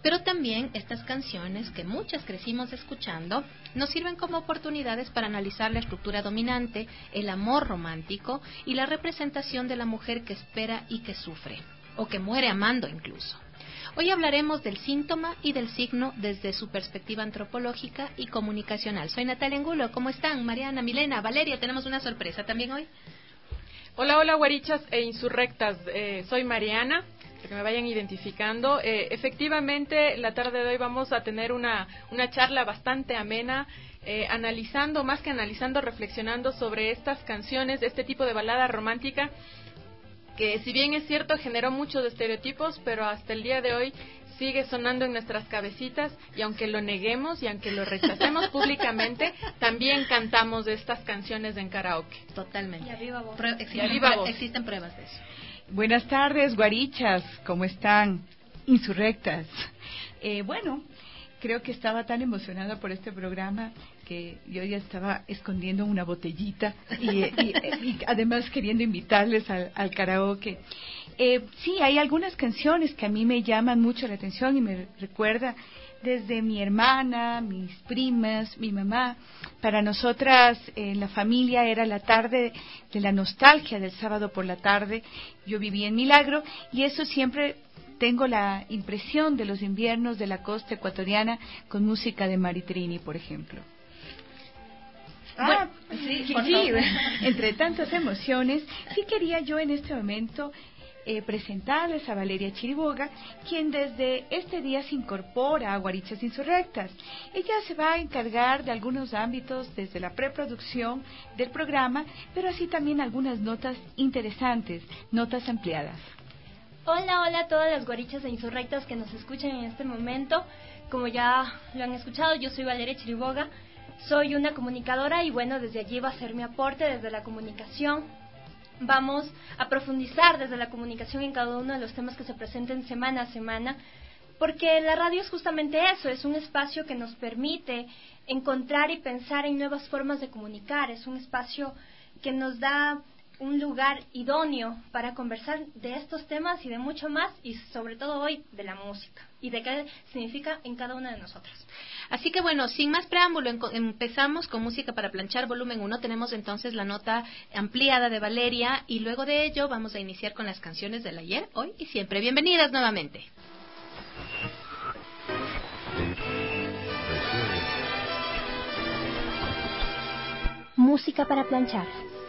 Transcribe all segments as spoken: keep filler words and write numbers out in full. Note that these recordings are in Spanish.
Pero también estas canciones, que muchas crecimos escuchando, nos sirven como oportunidades para analizar la estructura dominante, el amor romántico y la representación de la mujer que espera y que sufre, o que muere amando incluso. Hoy hablaremos del síntoma y del signo desde su perspectiva antropológica y comunicacional. Soy Natalia Angulo. ¿Cómo están? Mariana, Milena, Valeria, tenemos una sorpresa también hoy. Hola, hola, guarichas e insurrectas. Eh, soy Mariana, para que me vayan identificando. Eh, efectivamente, la tarde de hoy vamos a tener una, una charla bastante amena, eh, analizando, más que analizando, reflexionando sobre estas canciones, este tipo de balada romántica, que si bien es cierto generó muchos estereotipos, pero hasta el día de hoy sigue sonando en nuestras cabecitas, y aunque lo neguemos y aunque lo rechacemos públicamente, también cantamos de estas canciones en karaoke. Totalmente. Y a viva voz. Prue- existen, Y a viva voz. existen pruebas de eso. Buenas tardes, guarichas, ¿cómo están? Insurrectas. Eh, bueno, creo que estaba tan emocionada por este programa que yo ya estaba escondiendo una botellita y, y, y además queriendo invitarles al, al karaoke. Eh, sí, hay algunas canciones que a mí me llaman mucho la atención y me recuerda desde mi hermana, mis primas, mi mamá. Para nosotras en la familia era la tarde de la nostalgia del sábado por la tarde. Yo vivía en Milagro y eso siempre tengo la impresión de los inviernos de la costa ecuatoriana con música de Maritrini, por ejemplo. Ah, sí, sí, sí, entre tantas emociones, sí quería yo en este momento eh, presentarles a Valeria Chiriboga, quien desde este día se incorpora a Guarichas Insurrectas. Ella se va a encargar de algunos ámbitos desde la preproducción del programa, pero así también algunas notas interesantes, notas ampliadas. Hola, hola a todas las guarichas e insurrectas que nos escuchan en este momento. Como ya lo han escuchado, yo soy Valeria Chiriboga, soy una comunicadora y bueno, desde allí va a ser mi aporte desde la comunicación. Vamos a profundizar desde la comunicación en cada uno de los temas que se presenten semana a semana, porque la radio es justamente eso, es un espacio que nos permite encontrar y pensar en nuevas formas de comunicar, es un espacio que nos da un lugar idóneo para conversar de estos temas y de mucho más, y sobre todo hoy de la música y de qué significa en cada una de nosotras. Así que bueno, sin más preámbulo, en- empezamos con Música para Planchar, volumen uno. Tenemos entonces la nota ampliada de Valeria y luego de ello vamos a iniciar con las canciones del ayer, hoy y siempre. Bienvenidas nuevamente. Música para planchar.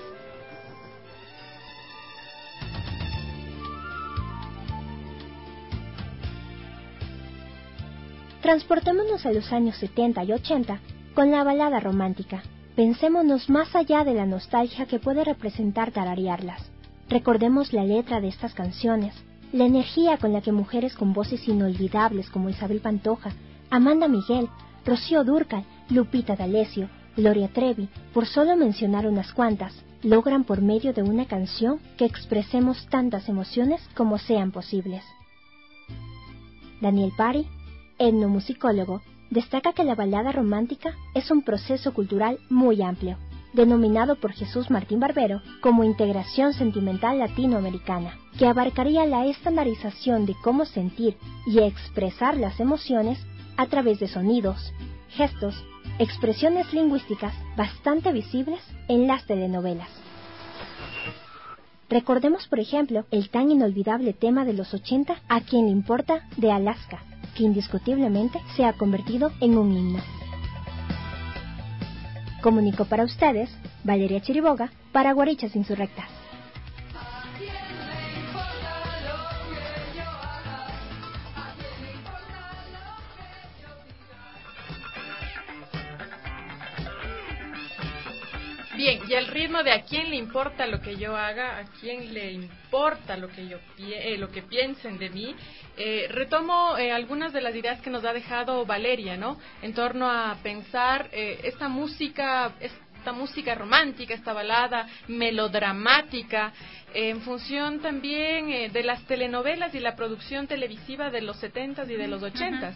Transportémonos a los años setenta y ochenta con la balada romántica. Pensémonos más allá de la nostalgia que puede representar tararearlas. Recordemos la letra de estas canciones, la energía con la que mujeres con voces inolvidables como Isabel Pantoja, Amanda Miguel, Rocío Dúrcal, Lupita D'Alessio, Gloria Trevi, por solo mencionar unas cuantas, logran por medio de una canción que expresemos tantas emociones como sean posibles. Daniel Pari, etnomusicólogo, destaca que la balada romántica es un proceso cultural muy amplio, denominado por Jesús Martín Barbero como integración sentimental latinoamericana, que abarcaría la estandarización de cómo sentir y expresar las emociones a través de sonidos, gestos, expresiones lingüísticas bastante visibles en las telenovelas. Recordemos, por ejemplo, el tan inolvidable tema de los ochenta, ¿A quién le importa?, de Alaska, que indiscutiblemente se ha convertido en un himno. Comunico para ustedes, Valeria Chiriboga, para Guarichas Insurrectas. Bien, y el ritmo de a quién le importa lo que yo haga, a quién le importa lo que yo pi- eh, lo que piensen de mí, eh, retomo eh, algunas de las ideas que nos ha dejado Valeria, ¿no? En torno a pensar eh, esta música, esta música romántica, esta balada melodramática, eh, en función también eh, de las telenovelas y la producción televisiva de los setentas y de los ochentas.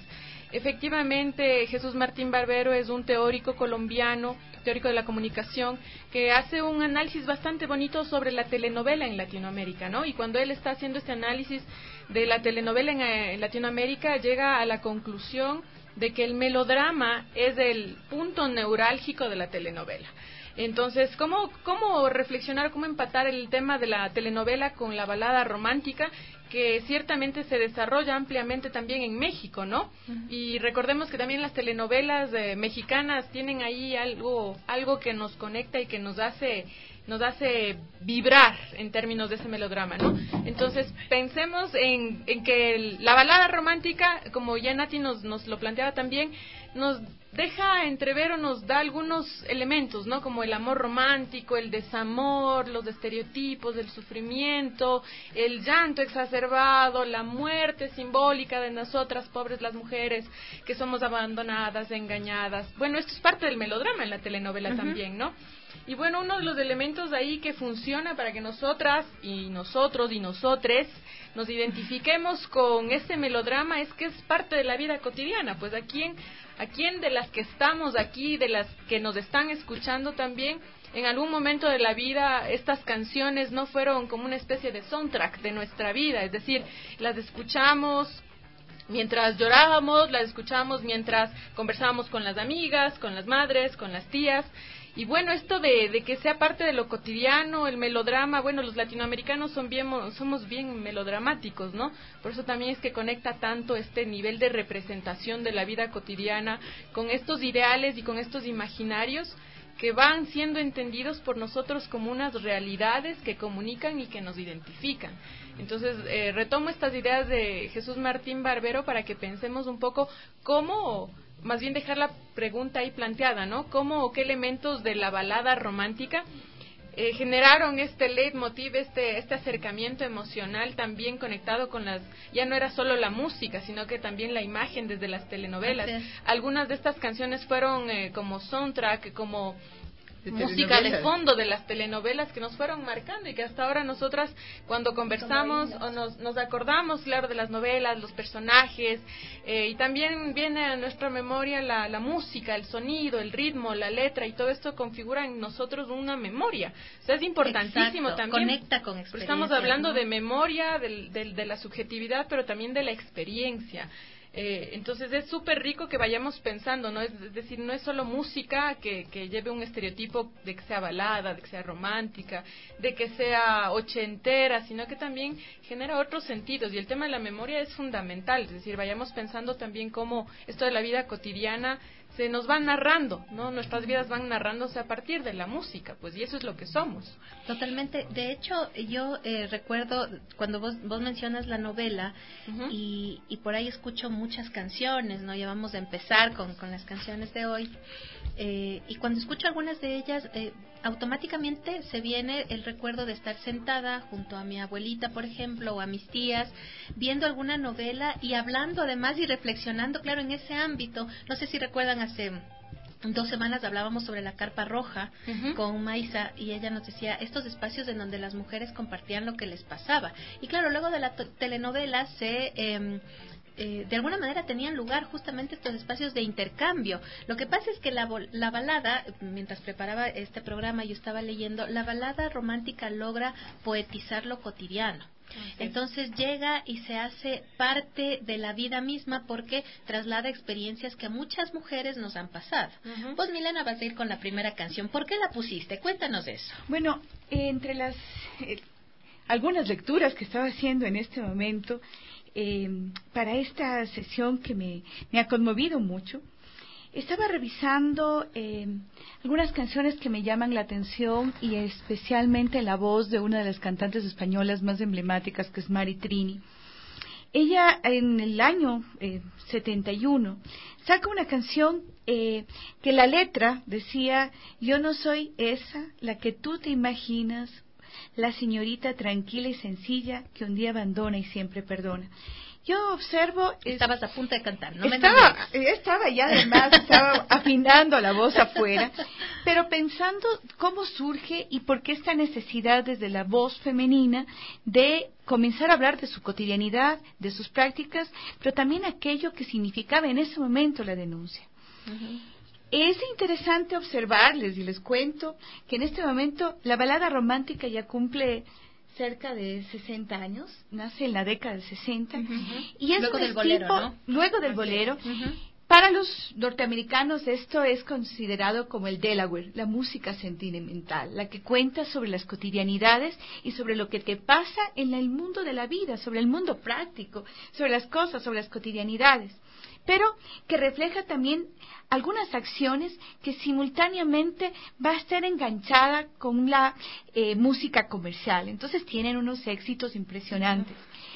Efectivamente, Jesús Martín Barbero es un teórico colombiano, teórico de la comunicación, que hace un análisis bastante bonito sobre la telenovela en Latinoamérica, ¿no? Y cuando él está haciendo este análisis de la telenovela en, en Latinoamérica, llega a la conclusión de que el melodrama es el punto neurálgico de la telenovela. Entonces, ¿cómo, cómo reflexionar, cómo empatar el tema de la telenovela con la balada romántica, que ciertamente se desarrolla ampliamente también en México, ¿no? Uh-huh. Y recordemos que también las telenovelas eh, mexicanas tienen ahí algo algo que nos conecta y que nos hace nos hace vibrar en términos de ese melodrama, ¿no? Entonces, pensemos en, en que el, la balada romántica, como ya Nati nos, nos lo planteaba también, nos deja entrever o nos da algunos elementos, ¿no? Como el amor romántico, el desamor, los estereotipos, el sufrimiento, el llanto exacerbado, la muerte simbólica de nosotras, pobres las mujeres, que somos abandonadas, engañadas. Bueno, esto es parte del melodrama en la telenovela uh-huh. también, ¿no? Y bueno, uno de los elementos ahí que funciona para que nosotras y nosotros y nosotres nos identifiquemos con este melodrama es que es parte de la vida cotidiana. Pues a quién, a quién de las que estamos aquí, de las que nos están escuchando también, en algún momento de la vida estas canciones no fueron como una especie de soundtrack de nuestra vida, es decir, las escuchamos mientras llorábamos, las escuchamos mientras conversábamos con las amigas, con las madres, con las tías. Y bueno, esto de, de que sea parte de lo cotidiano, el melodrama, bueno, los latinoamericanos son bien, somos bien melodramáticos, ¿no? Por eso también es que conecta tanto este nivel de representación de la vida cotidiana con estos ideales y con estos imaginarios que van siendo entendidos por nosotros como unas realidades que comunican y que nos identifican. Entonces, eh, retomo estas ideas de Jesús Martín Barbero para que pensemos un poco cómo, más bien dejar la pregunta ahí planteada, ¿no? ¿Cómo o qué elementos de la balada romántica eh, generaron este leitmotiv, este este acercamiento emocional también conectado con las, ya no era solo la música, sino que también la imagen desde las telenovelas? Algunas de estas canciones fueron eh, como soundtrack, como de música de fondo de las telenovelas que nos fueron marcando y que hasta ahora nosotras cuando conversamos o nos, nos acordamos, claro, de las novelas, los personajes, eh, y también viene a nuestra memoria la, la música, el sonido, el ritmo, la letra, y todo esto configura en nosotros una memoria. O sea, es importantísimo. Exacto. También. Conecta con experiencia. Estamos hablando, ¿no?, de memoria, del, del, de la subjetividad, pero también de la experiencia. Eh, entonces es súper rico que vayamos pensando, ¿no? Es, es decir, no es solo música que, que lleve un estereotipo de que sea balada, de que sea romántica, de que sea ochentera, sino que también genera otros sentidos. Y el tema de la memoria es fundamental, es decir, vayamos pensando también cómo esto de la vida cotidiana se nos va narrando, ¿no? Nuestras vidas van narrándose a partir de la música, pues, y eso es lo que somos. Totalmente. De hecho, yo eh, recuerdo cuando vos, vos mencionas la novela, uh-huh. y, y por ahí escucho muchas canciones, ¿no? Ya vamos a empezar con, con las canciones de hoy. Eh, y cuando escucho algunas de ellas, eh, automáticamente se viene el recuerdo de estar sentada junto a mi abuelita, por ejemplo, o a mis tías, viendo alguna novela y hablando además y reflexionando, claro, en ese ámbito. No sé si recuerdan, hace dos semanas hablábamos sobre la carpa roja uh-huh. con Maisa, y ella nos decía estos espacios en donde las mujeres compartían lo que les pasaba. Y claro, luego de la to- telenovela se... Eh, Eh, de alguna manera tenían lugar justamente estos espacios de intercambio. Lo que pasa es que la, la balada, mientras preparaba este programa yo estaba leyendo, la balada romántica logra poetizar lo cotidiano. Okay. Entonces llega y se hace parte de la vida misma porque traslada experiencias que a muchas mujeres nos han pasado. Uh-huh. Vos, Milena, vas a ir con la primera canción. ¿Por qué la pusiste? Cuéntanos eso. Bueno, eh, entre las eh, algunas lecturas que estaba haciendo en este momento, Eh, para esta sesión que me, me ha conmovido mucho, estaba revisando eh, algunas canciones que me llaman la atención, y especialmente la voz de una de las cantantes españolas más emblemáticas, que es Mari Trini. Ella en el año eh, setenta y uno saca una canción eh, que la letra decía: yo no soy esa, la que tú te imaginas, la señorita tranquila y sencilla que un día abandona y siempre perdona. yo observo... Estabas a punto de cantar, ¿no? Estaba, me estaba ya además, estaba afinando la voz afuera, pero pensando cómo surge y por qué esta necesidad desde la voz femenina de comenzar a hablar de su cotidianidad, de sus prácticas, pero también aquello que significaba en ese momento la denuncia. Uh-huh. Es interesante observarles, y les cuento, que en este momento la balada romántica ya cumple cerca de sesenta años, nace en la década del sesenta, uh-huh. y es luego un del tipo, bolero, ¿no? Luego del Así bolero. Uh-huh. Para los norteamericanos esto es considerado como el Delaware, la música sentimental, la que cuenta sobre las cotidianidades y sobre lo que te pasa en el mundo de la vida, sobre el mundo práctico, sobre las cosas, sobre las cotidianidades, pero que refleja también algunas acciones que simultáneamente va a estar enganchada con la eh, música comercial. Entonces tienen unos éxitos impresionantes.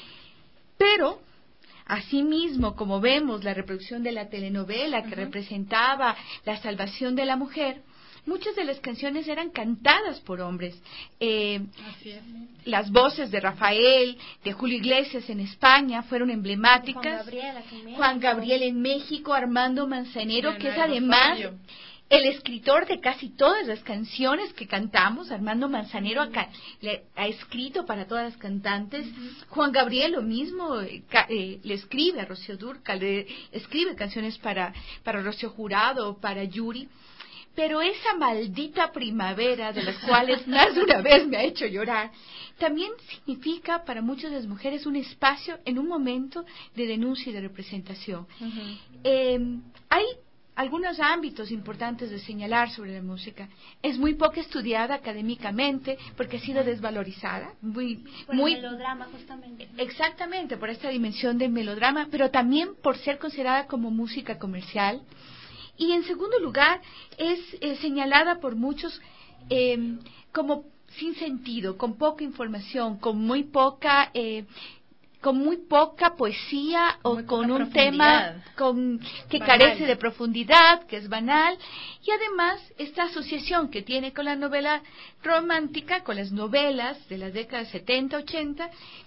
Pero, asimismo, como vemos la reproducción de la telenovela que uh-huh. representaba la salvación de la mujer, muchas de las canciones eran cantadas por hombres. Eh, Así es. Las voces de Rafael, de Julio Iglesias en España fueron emblemáticas. Juan Gabriel, aquí en México. Juan Gabriel en México, Armando Manzanero, Leonardo, que es además Fabio. El escritor de casi todas las canciones que cantamos. Armando Manzanero uh-huh. ha, le, ha escrito para todas las cantantes. Uh-huh. Juan Gabriel lo mismo, eh, eh, le escribe a Rocío Dúrcal, le escribe canciones para, para Rocío Jurado, para Yuri. Pero esa maldita primavera, de las cuales más de una vez me ha hecho llorar, también significa para muchas de las mujeres un espacio en un momento de denuncia y de representación. Uh-huh. Eh, hay algunos ámbitos importantes de señalar sobre la música. Es muy poco estudiada académicamente porque ha sido desvalorizada. Muy, por muy, el melodrama, justamente. Exactamente, por esta dimensión del melodrama, pero también por ser considerada como música comercial. Y en segundo lugar, es eh, señalada por muchos eh, como sin sentido, con poca información, con muy poca... Eh, con muy poca poesía o muy con un tema con, que banal. Carece de profundidad, que es banal, y además esta asociación que tiene con la novela romántica, con las novelas de las décadas setenta, ochenta,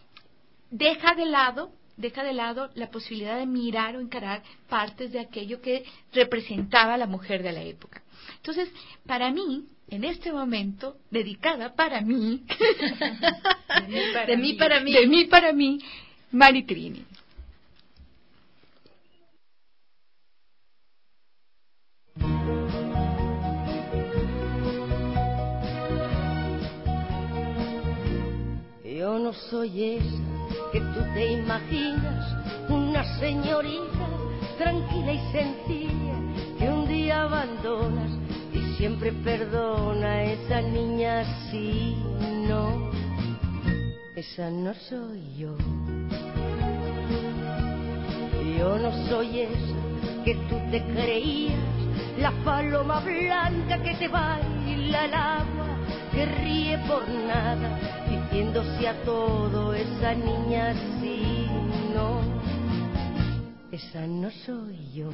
deja de lado, deja de lado la posibilidad de mirar o encarar partes de aquello que representaba a la mujer de la época. Entonces, para mí, en este momento, dedicada para mí, de mí para, de mí, mí, para mí, de mí para mí, Mari Trini. Yo no soy esa que tú te imaginas, una señorita tranquila y sencilla que un día abandonas y siempre perdona a esa niña así, no, esa no soy yo. Yo no soy esa que tú te creías, la paloma blanca que te baila al agua, que ríe por nada, diciéndose a todo, esa niña así, no, esa no soy yo.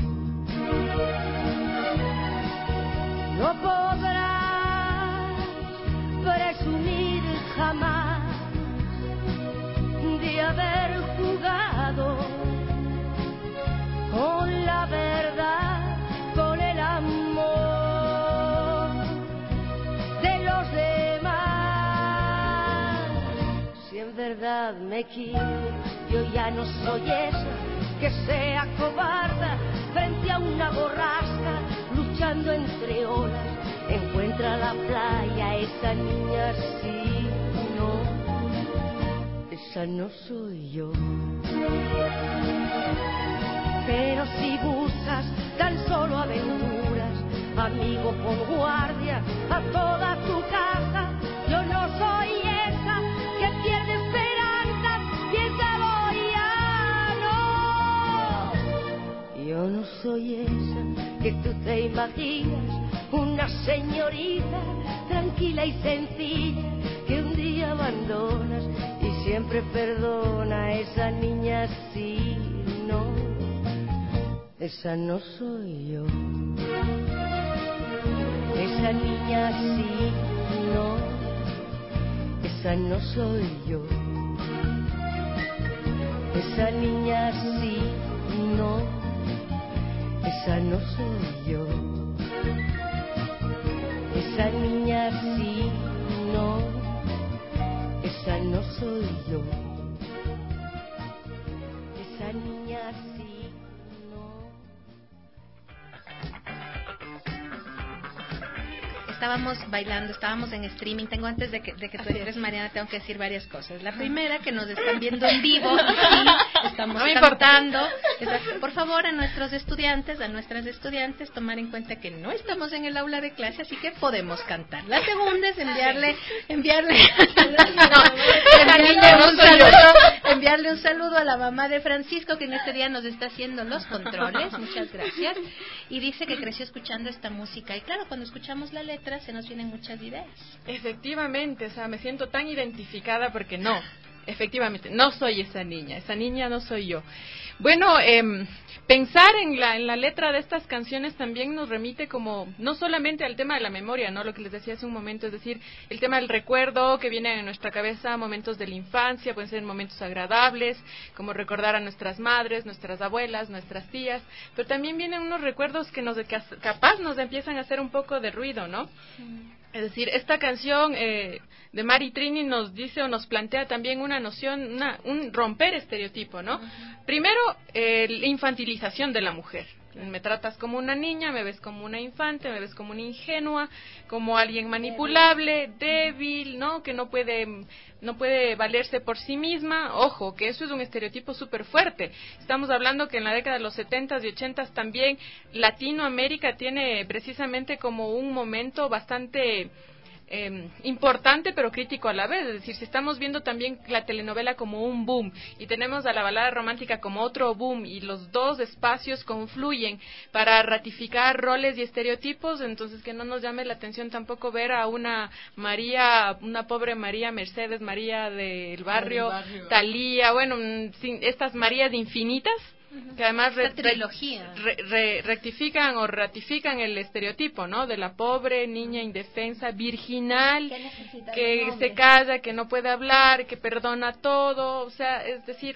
No podrás presumir jamás de haber jugado con la verdad, con el amor de los demás. Si en verdad me quieres, yo ya no soy esa que sea cobarda frente a una borrasca, luchando entre olas. Encuentra la playa, esa niña así, no, esa no soy yo. Pero si buscas tan solo aventuras, amigo, pon guardia a toda tu casa. Yo no soy esa que pierde esperanza, piénsalo ya, no. Yo no soy esa que tú te imaginas, una señorita tranquila y sencilla que un día abandonas y siempre perdona a esa niña así, no, esa no soy yo. Esa niña así, no, esa no soy yo. esa niña sí y no, esa no soy yo. Esa niña sí y no, esa no soy yo. Esa niña sí y no. Estábamos bailando, estábamos en streaming. Tengo antes de que, de que tú entres, Mariana, tengo que decir varias cosas. La primera, que nos están viendo en vivo, sí, estamos no cantando. Esa, por favor, a nuestros estudiantes, a nuestras estudiantes, tomar en cuenta que no estamos en el aula de clase, así que podemos cantar. La segunda es enviarle, enviarle, no, enviarle, un saludo, enviarle un saludo a la mamá de Francisco, que en este día nos está haciendo los controles. Muchas gracias. Y dice que creció escuchando esta música. Y claro, cuando escuchamos la letra, se nos vienen muchas ideas. Efectivamente, o sea, me siento tan identificada porque no, efectivamente, no soy esa niña, esa niña no soy yo. Bueno, eh, pensar en la, en la letra de estas canciones también nos remite como, no solamente al tema de la memoria, ¿no? Lo que les decía hace un momento, es decir, el tema del recuerdo que viene en nuestra cabeza, momentos de la infancia, pueden ser momentos agradables, como recordar a nuestras madres, nuestras abuelas, nuestras tías, pero también vienen unos recuerdos que nos, que capaz nos empiezan a hacer un poco de ruido, ¿no? Mm. Es decir, esta canción eh, de Mari Trini nos dice o nos plantea también una noción, una, un romper estereotipo, ¿no? Uh-huh. Primero, eh, la infantilización de la mujer. Me tratas como una niña, me ves como una infante, me ves como una ingenua, como alguien manipulable, débil, ¿no? Que no puede no puede valerse por sí misma. Ojo, que eso es un estereotipo súper fuerte. Estamos hablando que en la década de los setentas y ochentas también Latinoamérica tiene precisamente como un momento bastante Eh, importante pero crítico a la vez, es decir, si estamos viendo también la telenovela como un boom y tenemos a la balada romántica como otro boom y los dos espacios confluyen para ratificar roles y estereotipos, entonces que no nos llame la atención tampoco ver a una María, una pobre María Mercedes, María del barrio, barrio. Talía, bueno, sin, estas Marías infinitas, que además re, trilogía. Re, re, rectifican o ratifican el estereotipo, ¿no? De la pobre niña indefensa, virginal, que se calla, que no puede hablar, que perdona todo, o sea, es decir,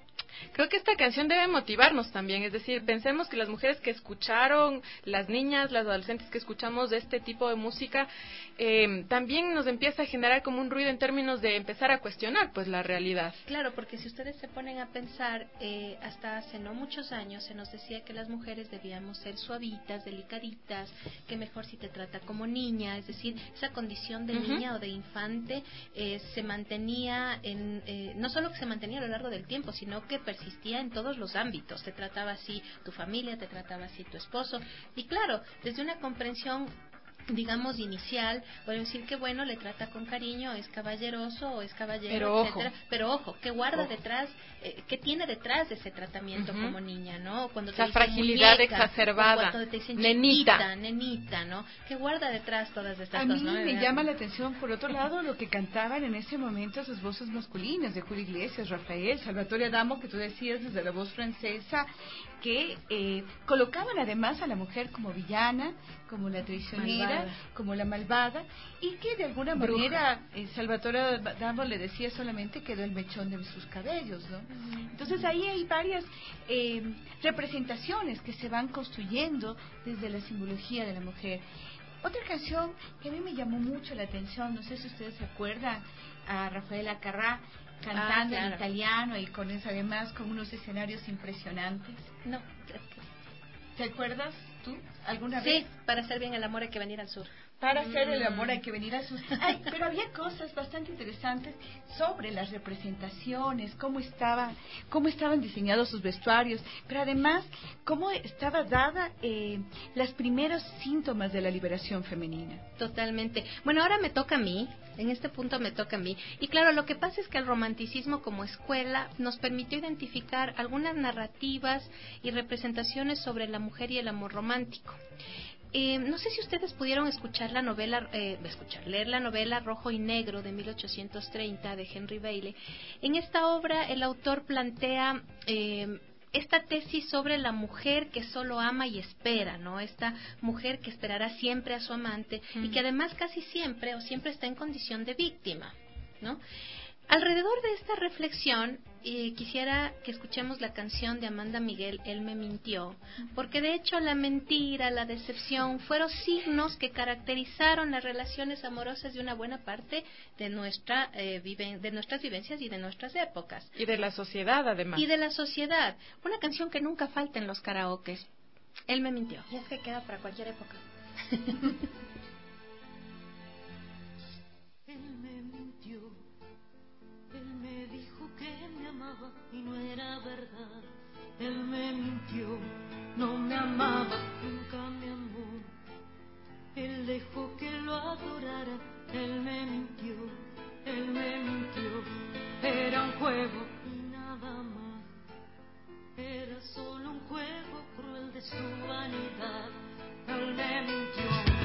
creo que esta canción debe motivarnos también, es decir, pensemos que las mujeres que escucharon, las niñas, las adolescentes que escuchamos de este tipo de música, eh, también nos empieza a generar como un ruido en términos de empezar a cuestionar pues la realidad. Claro, porque si ustedes se ponen a pensar, eh, hasta hace no muchos años se nos decía que las mujeres debíamos ser suavitas, delicaditas, que mejor si te trata como niña, es decir, esa condición de uh-huh. niña o de infante eh, se mantenía, en eh, no solo que se mantenía a lo largo del tiempo, sino que persistía en todos los ámbitos. Te trataba así tu familia, te trataba así tu esposo, y claro, desde una comprensión digamos inicial, podemos decir que bueno, le trata con cariño, es caballeroso o es caballero, pero etcétera, ojo. pero ojo, ¿qué guarda ojo. detrás, eh, qué tiene detrás de ese tratamiento uh-huh. como niña, ¿no? Cuando te la dicen fragilidad muñeca, exacerbada, cuando te dicen nenita, chiquita, nenita, ¿no? ¿Qué guarda detrás todas estas a cosas? A mí ¿no? me llama la atención, por otro lado, lo que cantaban en ese momento sus voces masculinas, de Julio Iglesias, Rafael, Salvatore Adamo, que tú decías desde la voz francesa, que eh, colocaban además a la mujer como villana, como la traicionera, malvada. Como la malvada, y que de alguna Bruja. manera eh, Salvatore Adamo le decía solamente quedó el mechón de sus cabellos, ¿no? Uh-huh. Entonces ahí hay varias eh, representaciones que se van construyendo desde la simbología de la mujer. Otra canción que a mí me llamó mucho la atención, no sé si ustedes se acuerdan, a Rafaela Carrà cantando ah, claro. en italiano y con eso además con unos escenarios impresionantes. No. ¿Te acuerdas tú alguna sí, vez? Sí, para hacer bien el amor hay que venir al sur. Para hacer el amor hay que venir al sur. Ay, pero había cosas bastante interesantes sobre las representaciones, cómo estaba, cómo estaban diseñados sus vestuarios, pero además cómo estaba dada eh, las primeros síntomas de la liberación femenina. Totalmente. Bueno, ahora me toca a mí. En este punto me toca a mí. Y claro, lo que pasa es que el romanticismo como escuela nos permitió identificar algunas narrativas y representaciones sobre la mujer y el amor romántico. Eh, no sé si ustedes pudieron escuchar la novela, eh, escuchar, leer la novela Rojo y Negro de mil ochocientos treinta de Henry Bailey. En esta obra el autor plantea eh, esta tesis sobre la mujer que solo ama y espera, ¿no? Esta mujer que esperará siempre a su amante mm. y que además casi siempre o siempre está en condición de víctima, ¿no? Alrededor de esta reflexión eh, quisiera que escuchemos la canción de Amanda Miguel, Él me mintió, porque de hecho la mentira, la decepción fueron signos que caracterizaron las relaciones amorosas de una buena parte de nuestra eh, vive, de nuestras vivencias y de nuestras épocas. Y de la sociedad, además. Y de la sociedad. Una canción que nunca falta en los karaokes. Él me mintió. Y es que queda para cualquier época. Él me mintió, él me dijo que me amaba y no era verdad. Él me mintió, no me amaba, nunca me amó. Él dejó que lo adorara, él me mintió, él me mintió. Era un juego y nada más. Era solo un juego cruel de su vanidad. Él me mintió.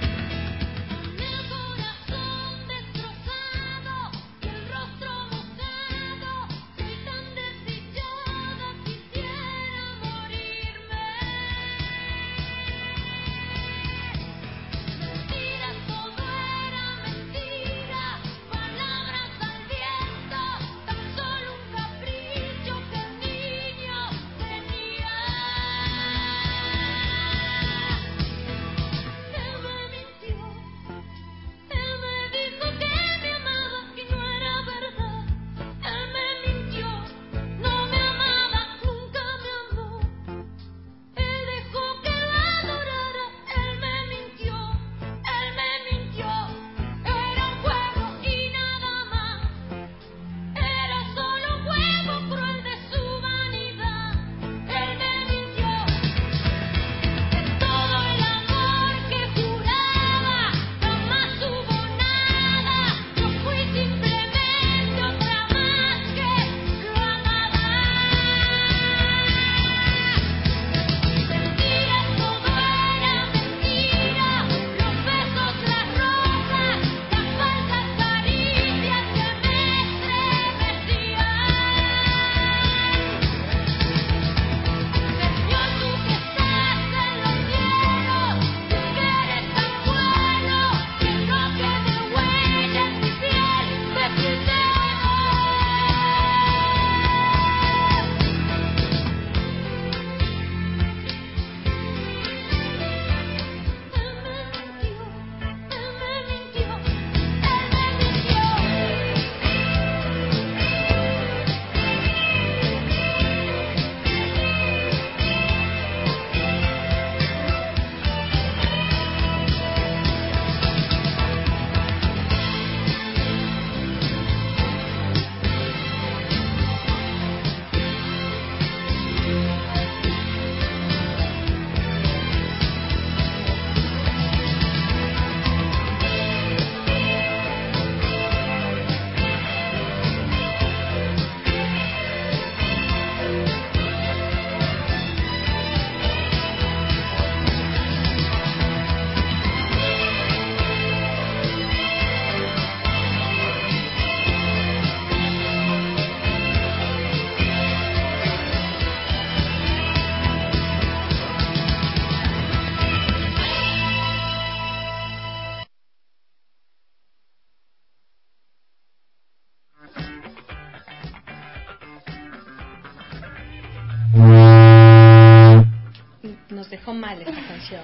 Nos dejó mal esta canción.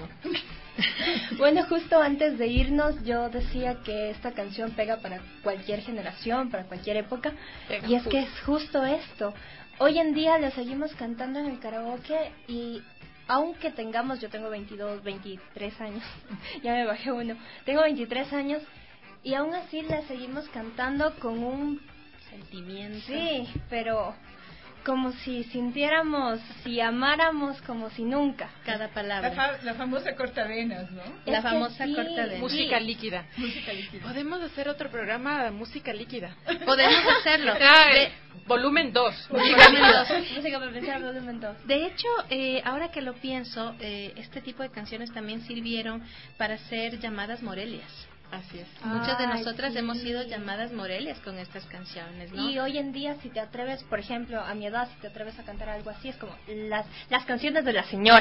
Bueno, justo antes de irnos yo decía que esta canción pega para cualquier generación, para cualquier época, Pega y es justo. que es justo esto. Hoy en día la seguimos cantando en el karaoke y aunque tengamos, yo tengo veintidós, veintitrés años, ya me bajé uno, tengo veintitrés años y aún así la seguimos cantando con un Sentimiento. sí, pero como si sintiéramos, si amáramos como si nunca. Cada La, palabra. fa- la famosa cortavenas, ¿no? La Es que famosa sí, cortavenas. Música sí. líquida. Música líquida. Podemos hacer otro programa de música líquida. Podemos hacerlo. Ah, De- eh, volumen dos. Volumen dos. Música para pensar, volumen dos. De hecho, eh, ahora que lo pienso, eh, este tipo de canciones también sirvieron para hacer llamadas Morelias. Así es. Muchas de Ay, nosotras sí. hemos sido llamadas Morelias con estas canciones, ¿no? Y hoy en día, si te atreves, por ejemplo, a mi edad, si te atreves a cantar algo así, es como las, las canciones de la señora.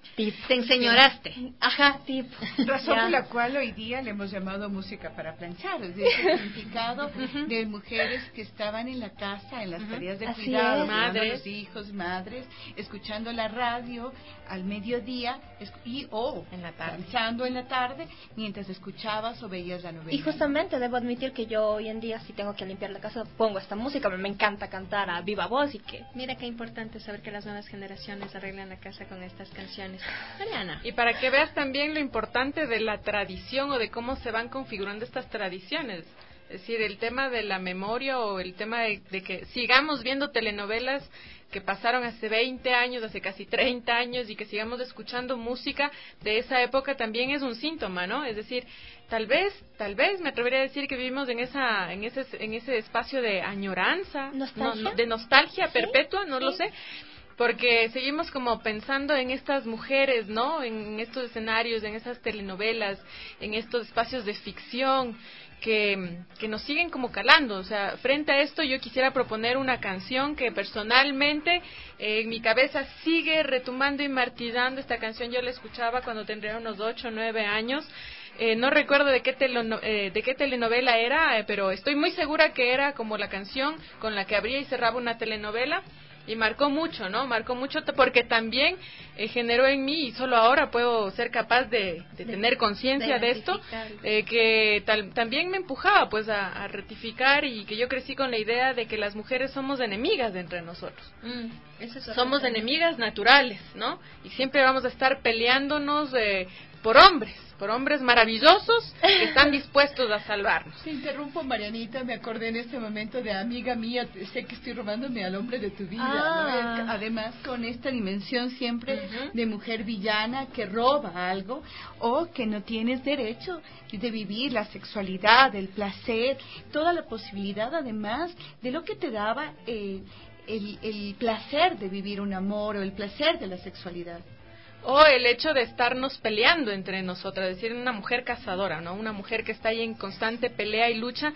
Tip. Te enseñoraste. Ajá, tip. Razón Ya. por la cual hoy día le hemos llamado música para planchar, es decir, el significado de mujeres que estaban en la casa, en las tareas de Así cuidado, es. cuidando a Madres. los hijos, madres, escuchando la radio al mediodía escu- y o En la tarde. planchando en la tarde mientras escuchabas o veías la novela. Y justamente debo admitir que yo hoy en día, si tengo que limpiar la casa, pongo esta música. Me encanta cantar a viva voz y que... Mira qué importante saber que las nuevas generaciones arreglan la casa con estas canciones. Mariana. Y para que veas también lo importante de la tradición o de cómo se van configurando estas tradiciones. Es decir, el tema de la memoria o el tema de, de que sigamos viendo telenovelas que pasaron hace veinte años, hace casi treinta años, y que sigamos escuchando música de esa época también es un síntoma, ¿no? Es decir, tal vez, tal vez me atrevería a decir que vivimos en esa, en ese, en ese espacio de añoranza, ¿Nostalgia? no, no, de nostalgia ¿Sí? perpetua, no Sí. lo sé. Porque seguimos como pensando en estas mujeres, ¿no? En estos escenarios, en esas telenovelas, en estos espacios de ficción que, que nos siguen como calando. O sea, frente a esto yo quisiera proponer una canción que personalmente eh, en mi cabeza sigue retumbando y martillando. Esta canción yo la escuchaba cuando tendría unos ocho o nueve años. Eh, no recuerdo de qué, teleno, eh, de qué telenovela era, eh, pero estoy muy segura que era como la canción con la que abría y cerraba una telenovela. Y marcó mucho, ¿no? Marcó mucho t- porque también eh, generó en mí, y solo ahora puedo ser capaz de, de De- tener conciencia de de esto, identificarlo. eh, que tal, también me empujaba pues a, a rectificar, y que yo crecí con la idea de que las mujeres somos enemigas de entre nosotros. Mm, eso es Somos horrible. enemigas naturales, ¿no? Y siempre vamos a estar peleándonos eh, por hombres, por hombres maravillosos que están dispuestos a salvarnos. Te interrumpo, Marianita, me acordé en este momento de amiga mía, te- sé que estoy robándome al hombre de tu vida, Ah. ¿no? Es- además con esta dimensión siempre Ujú. de mujer villana que roba algo o que no tienes derecho de vivir la sexualidad, el placer, toda la posibilidad además de lo que te daba eh, el, el placer de vivir un amor o el placer de la sexualidad. O el hecho de estarnos peleando entre nosotras, es decir, una mujer cazadora, ¿no? Una mujer que está ahí en constante pelea y lucha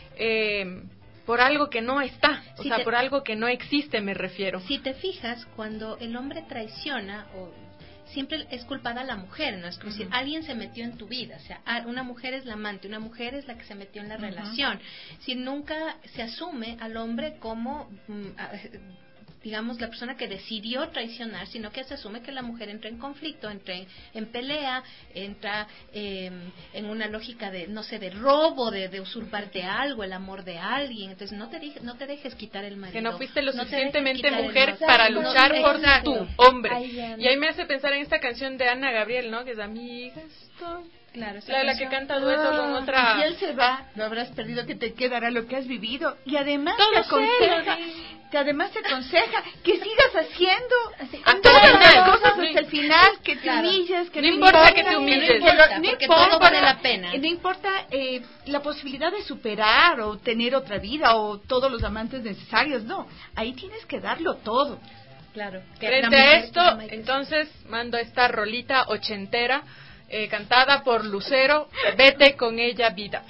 eh, por algo que no está, o Si sea, te- por algo que no existe, me refiero. Si te fijas, cuando el hombre traiciona, o siempre es culpada la mujer, ¿no? Es como decir, Ujú. alguien se metió en tu vida, o sea, a- una mujer es la amante, una mujer es la que se metió en la Ujú. relación. Si nunca se asume al hombre como, mm, a- digamos, la persona que decidió traicionar, sino que se asume que la mujer entra en conflicto, entra en, en pelea, entra eh, en una lógica de, no sé, de robo, de, de usurparte algo, el amor de alguien. Entonces, no te, dije- no te dejes quitar el marido. Que no fuiste lo no te dejes suficientemente quitar el mujer marido. para No, luchar por exacto. tu hombre. Ahí ya no. Y ahí me hace pensar en esta canción de Ana Gabriel, ¿no? Que es Amiga estoy. Claro, esa La, la que canción. canta dueto con Ah, otra. y él se va, no habrás perdido, que te quedará lo que has vivido. Y además Todo te aconseja, sé, que además te aconseja que sigas haciendo Hasta todas el las final. cosas No- hasta el final, que te Claro. humilles, que No importa que te que humilles. lo- No importa, no porque importa- todo vale la pena. No importa eh, la posibilidad de superar o tener otra vida o todos los amantes necesarios, no. Ahí tienes que darlo todo. Claro. que la Frente mujer a esto, ama y que- entonces mando esta rolita ochentera eh, cantada por Lucero, Vete con ella vida.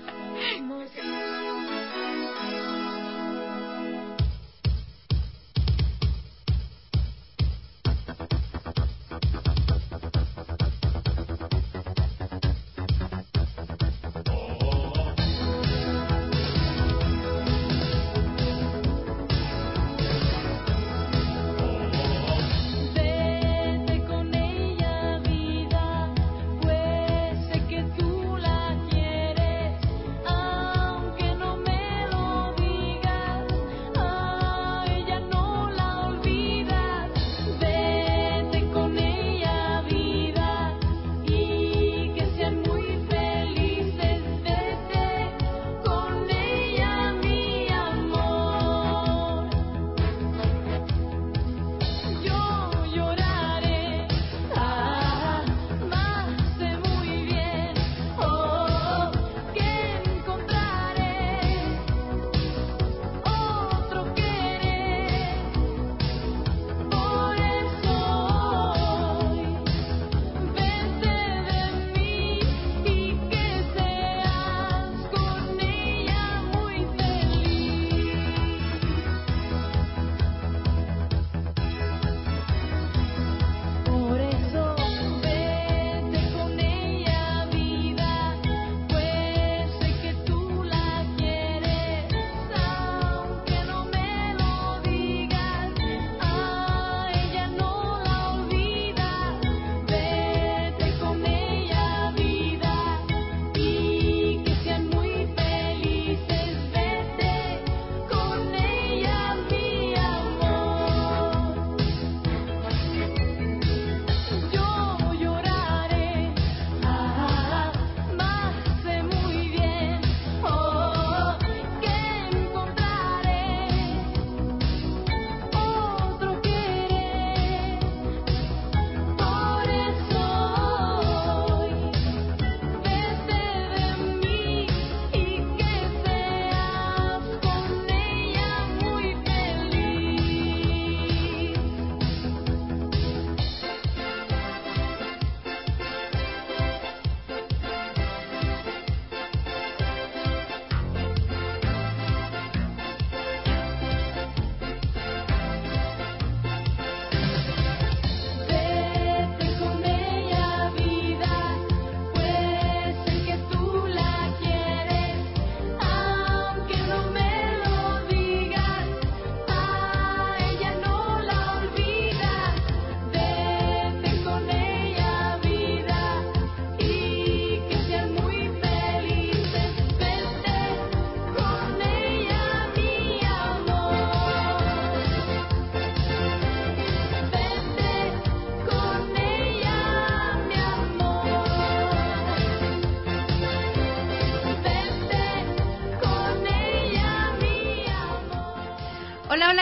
Vete con ella, vida, pues sé que tú la quieres, aunque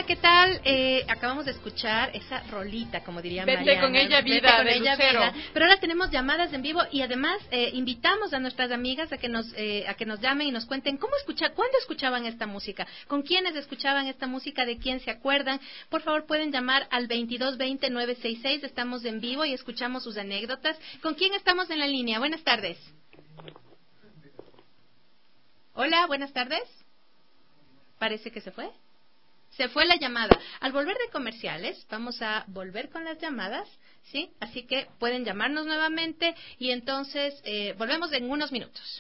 ¿qué tal? Eh, acabamos de escuchar esa rolita, como diría Vete Mariana. con ella vida, Vete con de ella Lucero. vida. Pero ahora tenemos llamadas en vivo y además eh, invitamos a nuestras amigas a que nos eh, a que nos llamen y nos cuenten cómo escuchar, cuándo escuchaban esta música, con quiénes escuchaban esta música, de quién se acuerdan. Por favor, pueden llamar al veintidós veinte nueve sesenta y seis. Estamos en vivo y escuchamos sus anécdotas. ¿Con quién estamos en la línea? Buenas tardes. Hola, buenas tardes. Parece que se fue. Se fue la llamada. Al volver de comerciales, vamos a volver con las llamadas, ¿sí? Así que pueden llamarnos nuevamente y entonces eh, volvemos en unos minutos.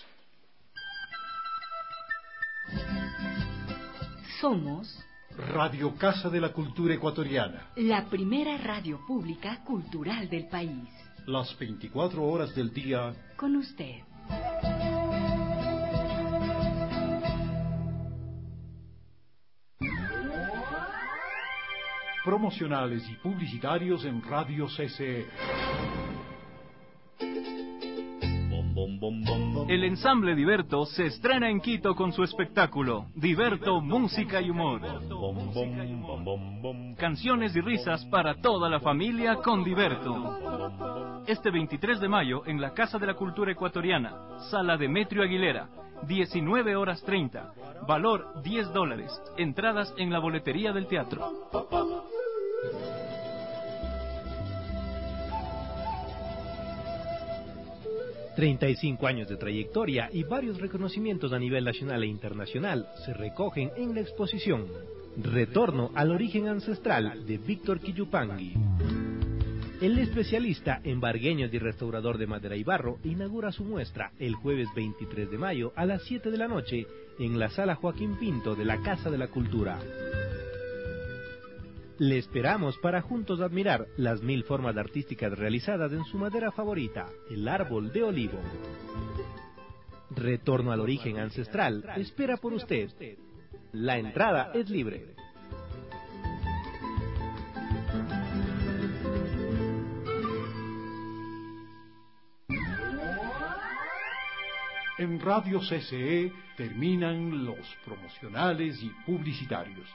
Somos Radio Casa de la Cultura Ecuatoriana. la primera radio pública cultural del país. Las veinticuatro horas del día. Con usted. Promocionales y publicitarios en Radio C C E. El ensamble Diverto se estrena en Quito con su espectáculo Diverto, Música y Humor. Canciones y risas para toda la familia con Diverto. Este veintitrés de mayo en la Casa de la Cultura Ecuatoriana, Sala Demetrio Aguilera, diecinueve horas treinta. Valor diez dólares. Entradas en la boletería del teatro. treinta y cinco años de trayectoria y varios reconocimientos a nivel nacional e internacional se recogen en la exposición Retorno al origen ancestral de Víctor Quillupangui. El especialista en bargueños y restaurador de madera y barro inaugura su muestra el jueves veintitrés de mayo a las siete de la noche en la Sala Joaquín Pinto de la Casa de la Cultura. Le esperamos para juntos admirar las mil formas artísticas realizadas en su madera favorita, el árbol de olivo. Retorno al origen ancestral espera por usted. La entrada es libre. En Radio C C E terminan los promocionales y publicitarios.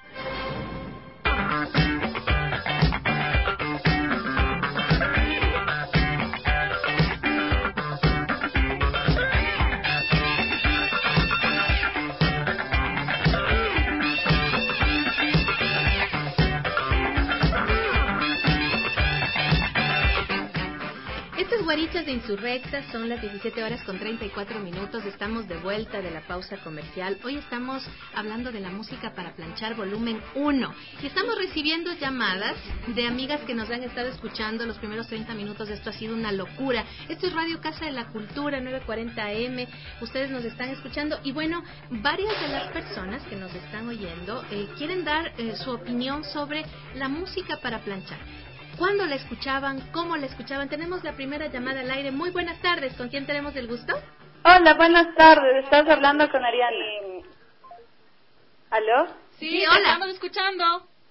Guarichas de Insurrectas, son las diecisiete horas con treinta y cuatro minutos, estamos de vuelta de la pausa comercial. Hoy estamos hablando de la música para planchar volumen uno y estamos recibiendo llamadas de amigas que nos han estado escuchando los primeros treinta minutos. Esto ha sido una locura. Esto es Radio Casa de la Cultura, nueve cuarenta A M, ustedes nos están escuchando y bueno, varias de las personas que nos están oyendo eh, quieren dar eh, su opinión sobre la música para planchar. ¿Cuándo la escuchaban? ¿Cómo la escuchaban? Tenemos la primera llamada al aire. Muy buenas tardes. ¿Con quién tenemos el gusto? Hola, buenas tardes. Estás hablando con Ariana. ¿Aló? Sí, Sí, te hola. estamos escuchando.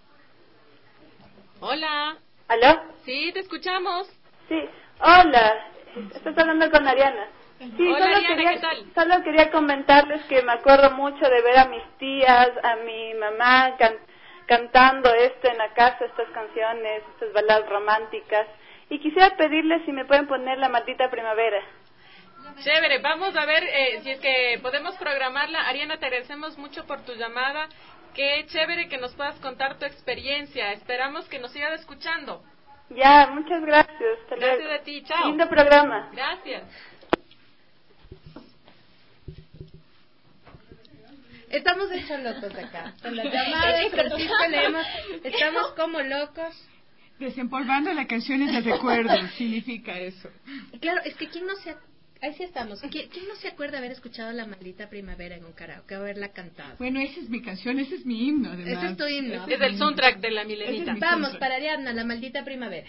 Hola. ¿Aló? Sí, te escuchamos. Sí. Hola. Estás hablando con Ariana. Sí, Hola, solo, Ariana, quería, ¿qué tal? solo quería comentarles que me acuerdo mucho de ver a mis tías, a mi mamá can, cantando esto en la casa, estas canciones, estas baladas románticas. Y quisiera pedirles si me pueden poner La Maldita Primavera. Chévere, vamos a ver eh, si es que podemos programarla. Ariana, te agradecemos mucho por tu llamada. Qué chévere que nos puedas contar tu experiencia. Esperamos que nos sigas escuchando. Ya, muchas gracias. Hasta Gracias luego. a ti, chao. Lindo programa. Gracias. Estamos hechos locos acá. Con las llamadas, Francisco, leemos. Estamos como locos. Desempolvando las canciones de recuerdo, significa eso. Claro, es que ¿quién no se... Ahí sí estamos. ¿Quién, quién no se acuerda haber escuchado La Maldita Primavera en un karaoke, haberla cantado? Bueno, esa es mi canción, ese es mi himno, además. Ese es tu himno. Es el soundtrack de La Milenita. Es Vamos, para Ariadna, La Maldita Primavera.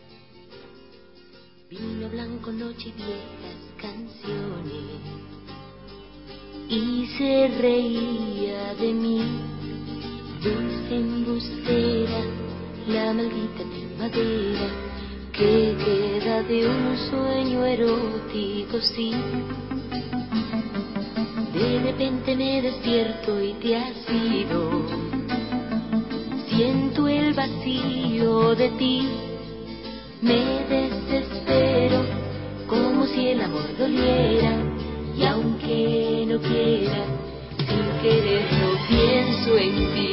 Vino blanco, noche y viejas canciones, y se reía de mí, dulce embustera, la maldita primavera, que queda de un sueño erótico, sí. De repente me despierto y te has ido, siento el vacío de ti. Me desespero como si el amor doliera, y aunque no quiera, sin quererlo pienso en ti.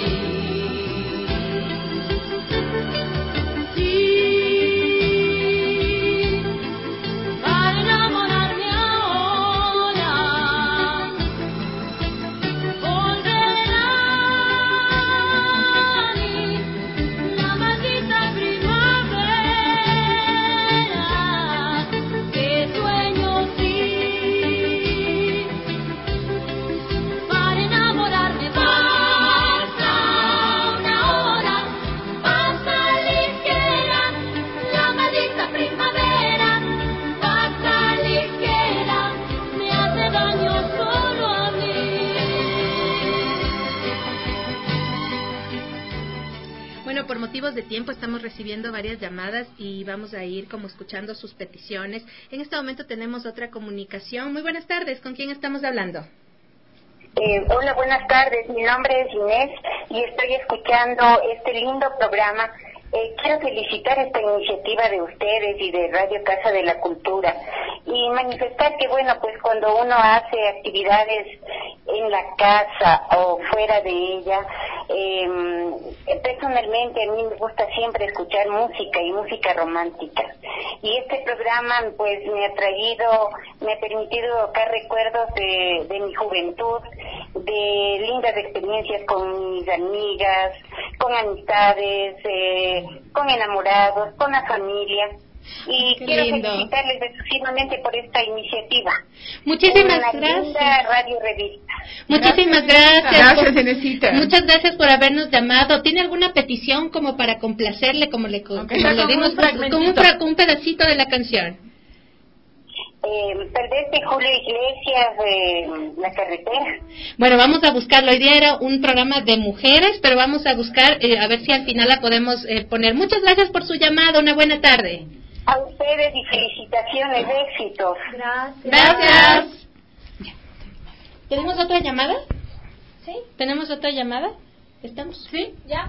Por motivos de tiempo estamos recibiendo varias llamadas y vamos a ir como escuchando sus peticiones. En este momento tenemos otra comunicación. Muy buenas tardes, ¿con quién estamos hablando? Eh, hola, buenas tardes, mi nombre es Inés y estoy escuchando este lindo programa. Eh, quiero felicitar esta iniciativa de ustedes y de Radio Casa de la Cultura y manifestar que, bueno, pues cuando uno hace actividades en la casa o fuera de ella, eh, personalmente a mí me gusta siempre escuchar música y música romántica, y este programa pues me ha traído, me ha permitido evocar recuerdos de, de mi juventud, de lindas experiencias con mis amigas, con amistades, eh, con enamorados, con la familia. Y Qué quiero lindo. felicitarles exclusivamente por esta iniciativa. Muchísimas Una gracias. Linda radio revista. Muchísimas gracias. Gracias, Enesita. Muchas gracias por habernos llamado. ¿Tiene alguna petición como para complacerle, como le, como le dimos, un con un, fra, un pedacito de la canción? Eh, perderte Julio Iglesias, eh, La Carretera. Bueno, vamos a buscarlo. Hoy día era un programa de mujeres, pero vamos a buscar, eh, a ver si al final la podemos eh, poner. Muchas gracias por su llamada. Una buena tarde. A ustedes y felicitaciones, éxitos. Gracias. Gracias. ¿Tenemos otra llamada? Sí. ¿Tenemos otra llamada? ¿Estamos? Sí. Ya.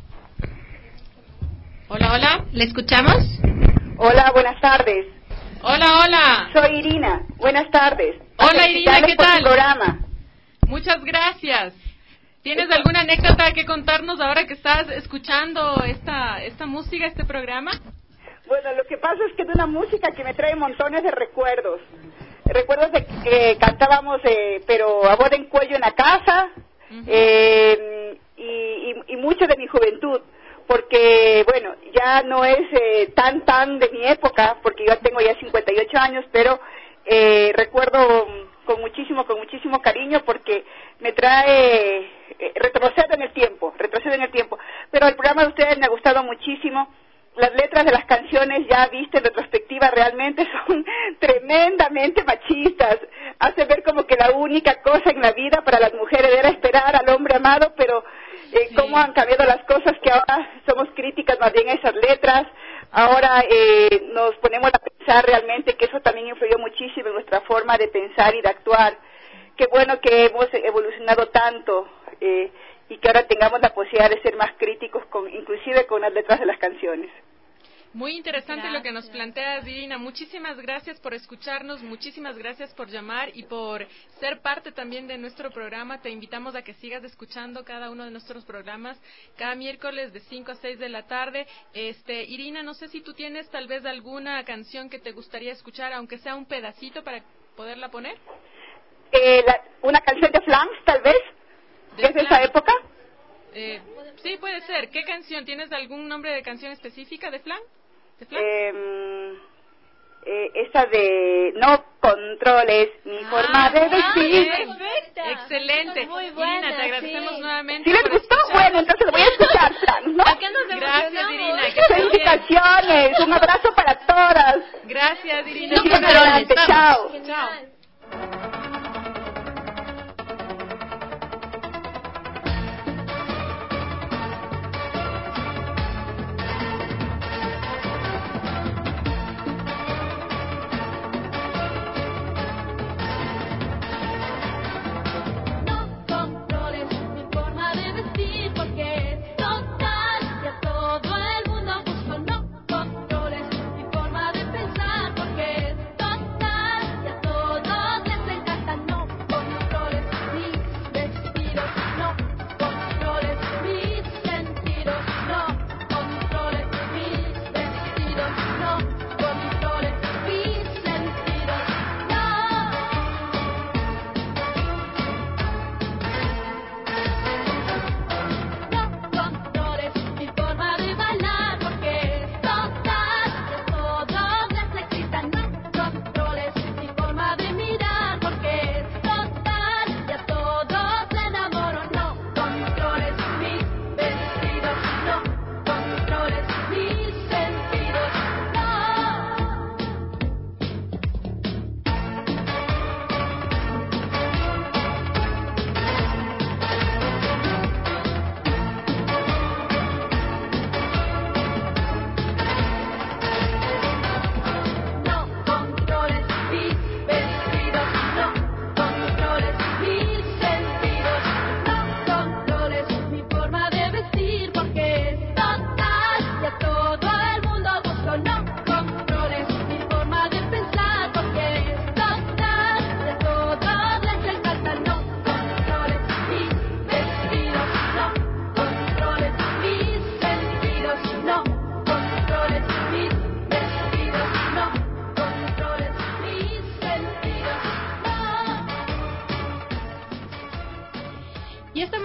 Hola, hola. ¿Le escuchamos? Hola, buenas tardes. Hola, hola. Soy Irina. Buenas tardes. Hola, Irina, ¿qué tal? Programa. Muchas gracias. ¿Tienes alguna anécdota que contarnos ahora que estás escuchando esta esta música, este programa? Bueno, lo que pasa es que es una música que me trae montones de recuerdos. Recuerdos de que cantábamos, eh, pero a voz en cuello en la casa, uh-huh. eh, y, y, y mucho de mi juventud. Porque, bueno, ya no es eh, tan, tan de mi época, porque yo tengo ya cincuenta y ocho años, pero eh, recuerdo con muchísimo, con muchísimo cariño, porque me trae, eh, retrocedo en el tiempo, retrocedo en el tiempo. Pero el programa de ustedes me ha gustado muchísimo. Las letras de las canciones, ya viste en retrospectiva, realmente son tremendamente machistas. Hace ver como que la única cosa en la vida para las mujeres era esperar al hombre amado, pero eh, sí. cómo han cambiado las cosas, que ahora somos críticas más bien a esas letras. Ahora eh, nos ponemos a pensar realmente que eso también influyó muchísimo en nuestra forma de pensar y de actuar. Qué bueno que hemos evolucionado tanto. Eh, y que ahora tengamos la posibilidad de ser más críticos, con, inclusive con las letras de las canciones. Muy interesante gracias. Lo que nos planteas, Irina. Muchísimas gracias por escucharnos, muchísimas gracias por llamar y por ser parte también de nuestro programa. Te invitamos a que sigas escuchando cada uno de nuestros programas cada miércoles de cinco a seis de la tarde. Este, Irina, no sé si tú tienes tal vez alguna canción que te gustaría escuchar, aunque sea un pedacito para poderla poner. Eh, la, una canción de Flans, tal vez. ¿Es de esa época? Eh, sí, puede ser. ¿Qué canción? ¿Tienes algún nombre de canción específica de Flan? ¿De Flan? Eh, eh, esa de No controles mi ah, forma de vestir. Perfecta. Excelente. Muy buena, Irina, te agradecemos sí. nuevamente. ¿Sí les gustó? Escuchar. Bueno, entonces lo voy a escuchar, Flan, ¿no? Acá nos Gracias, Irina. Felicitaciones. Un abrazo para todas. Gracias, Irina. No controles. Chao. Chao. Porque es total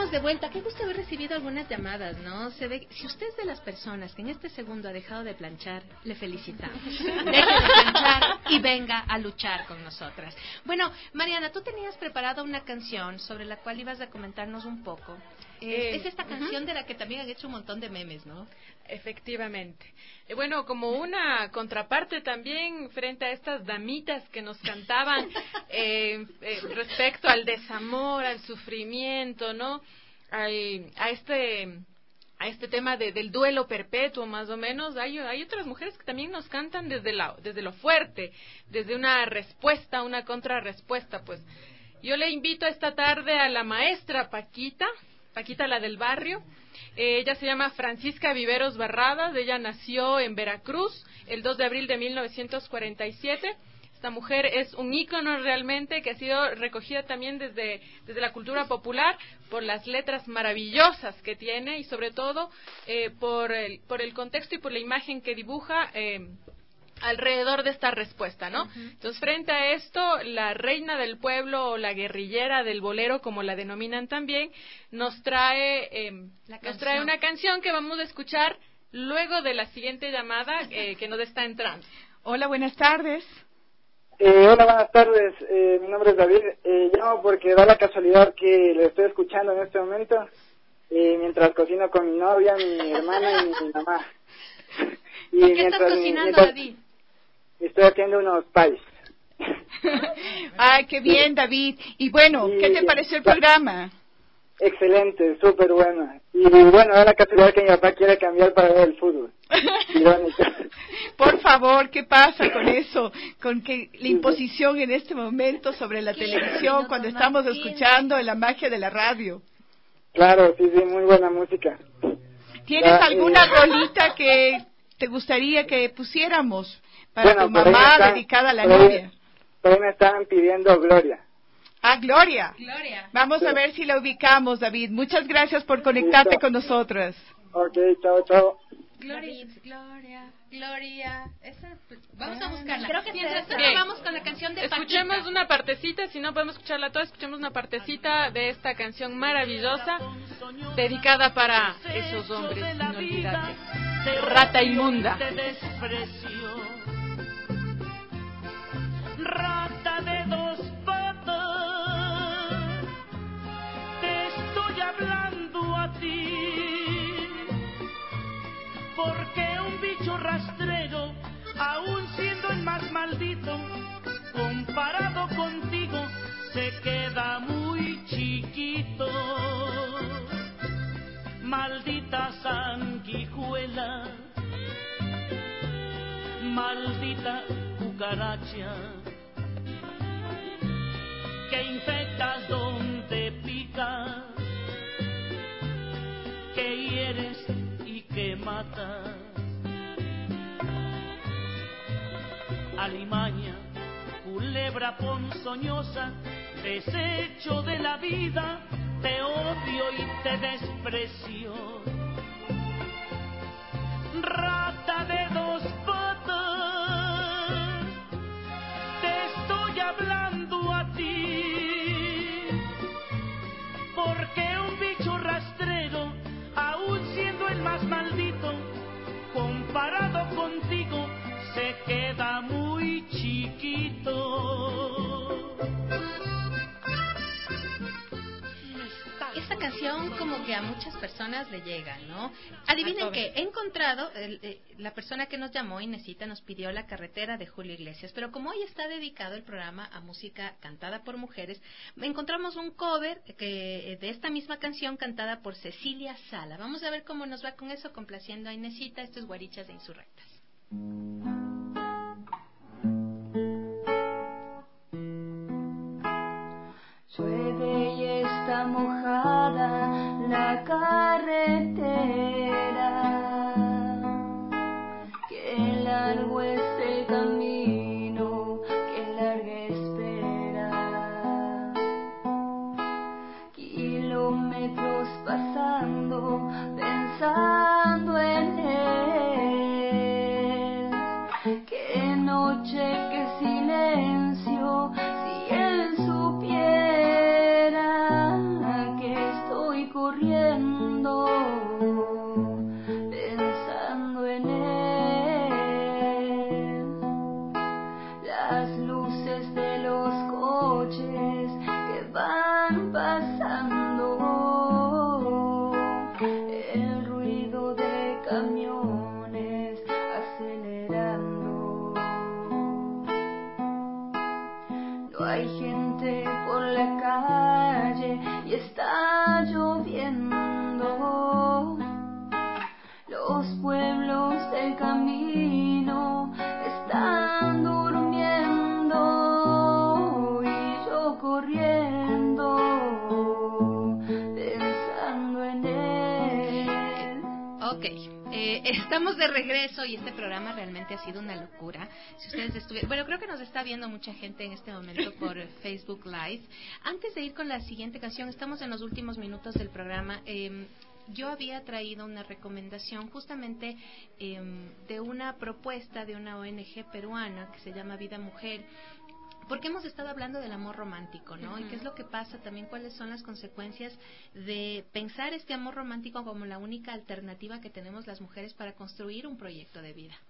estamos de vuelta. Qué gusto haber recibido algunas llamadas, ¿no? Se ve, si usted es de las personas que en este segundo ha dejado de planchar, le felicitamos. Deje de planchar y venga a luchar con nosotras. Bueno, Mariana, tú tenías preparada una canción sobre la cual ibas a comentarnos un poco. Eh, es esta canción uh-huh. de la que también han hecho un montón de memes, ¿no? Efectivamente. Eh, bueno, como una contraparte también frente a estas damitas que nos cantaban eh, eh, respecto al desamor, al sufrimiento, ¿no? Al, a este a este tema de, del duelo perpetuo, más o menos. Hay, hay otras mujeres que también nos cantan desde la, desde lo fuerte, desde una respuesta, una contrarrespuesta. Pues yo le invito esta tarde a la maestra Paquita, Paquita la del barrio. Eh, ella se llama Francisca Viveros Barradas. Ella nació en Veracruz el dos de abril de mil novecientos cuarenta y siete. Esta mujer es un ícono realmente que ha sido recogida también desde, desde la cultura popular por las letras maravillosas que tiene y sobre todo eh, por, el, por el contexto y por la imagen que dibuja eh, alrededor de esta respuesta, ¿no? Uh-huh. Entonces, frente a esto, la reina del pueblo o la guerrillera del bolero, como la denominan también, nos trae, eh, nos trae una canción que vamos a escuchar luego de la siguiente llamada eh, que nos está entrando. Hola, buenas tardes. Eh, hola, buenas tardes. Eh, mi nombre es David. Eh, llamo porque da la casualidad que lo estoy escuchando en este momento eh, mientras cocino con mi novia, mi hermana y mi mamá. Y ¿qué estás cocinando, mientras, David? Estoy haciendo unos pies. Ay, qué bien, David. Y bueno, sí, ¿qué te pareció el programa? Excelente, súper bueno. Y bueno, da la casualidad que mi papá quiere cambiar para ver el fútbol. Por favor, ¿qué pasa con eso? Con que la imposición en este momento sobre la televisión cuando estamos escuchando la magia de la radio. Claro, sí, sí, muy buena música. ¿Tienes la, alguna eh... rolita que te gustaría que pusiéramos para bueno, tu mamá están, dedicada a la por novia? Ahí, por ahí me estaban pidiendo Gloria. Ah, Gloria. Gloria. Vamos sí. a ver si la ubicamos, David. Muchas gracias por conectarte Listo. con nosotros. Ok, chao, chao. Gloria, Gloria, Gloria. Esa, pues, vamos a buscarla. Creo que Mientras tanto, vamos con la canción de Escuchemos Paquita. una partecita, si no podemos escucharla toda, escuchemos una partecita de esta canción maravillosa dedicada para esos hombres inolvidables. Rata inmunda. Rata de dos patas, te estoy hablando a ti, porque un bicho rastrero, aún siendo el más maldito, comparado contigo, se queda muy chiquito. Maldita sanguijuela, maldita cucaracha, que infectas donde picas, que hieres y que matas. Alimaña, culebra ponzoñosa, desecho de la vida, te odio y te desprecio. Rata de dos patas, te estoy hablando a ti, porque un bicho rastrero, aún siendo el más maldito, comparado contigo, se queda muy chiquito. Esta canción como que a muchas personas le llega, ¿no? Adivinen qué, he encontrado, el, eh, la persona que nos llamó, Inesita, nos pidió La Carretera de Julio Iglesias, pero como hoy está dedicado el programa a música cantada por mujeres, encontramos un cover que, de esta misma canción cantada por Cecilia Sala. Vamos a ver cómo nos va con eso, complaciendo a Inesita. Esto es Guarichas de Insurrectas. Llueve y está mojada la carretera, qué largo es el camino, qué larga espera, kilómetros pasando, pensando en él, qué noche, qué silencio, si él supiera que estoy con las luces de los coches que van pasando, el ruido de camiones acelerando. No hay gente por la calle y está lloviendo. Los pueblos del camino están durmiendo y yo corriendo, pensando en él. Ok, eh, estamos de regreso y este programa realmente ha sido una locura. Si ustedes estuvieran, bueno, creo que nos está viendo mucha gente en este momento por Facebook Live. Antes de ir con la siguiente canción, estamos en los últimos minutos del programa. Eh, Yo había traído una recomendación justamente eh, de una propuesta de una O N G peruana que se llama Vida Mujer, porque hemos estado hablando del amor romántico, ¿no? Uh-huh. Y qué es lo que pasa también, cuáles son las consecuencias de pensar este amor romántico como la única alternativa que tenemos las mujeres para construir un proyecto de vida.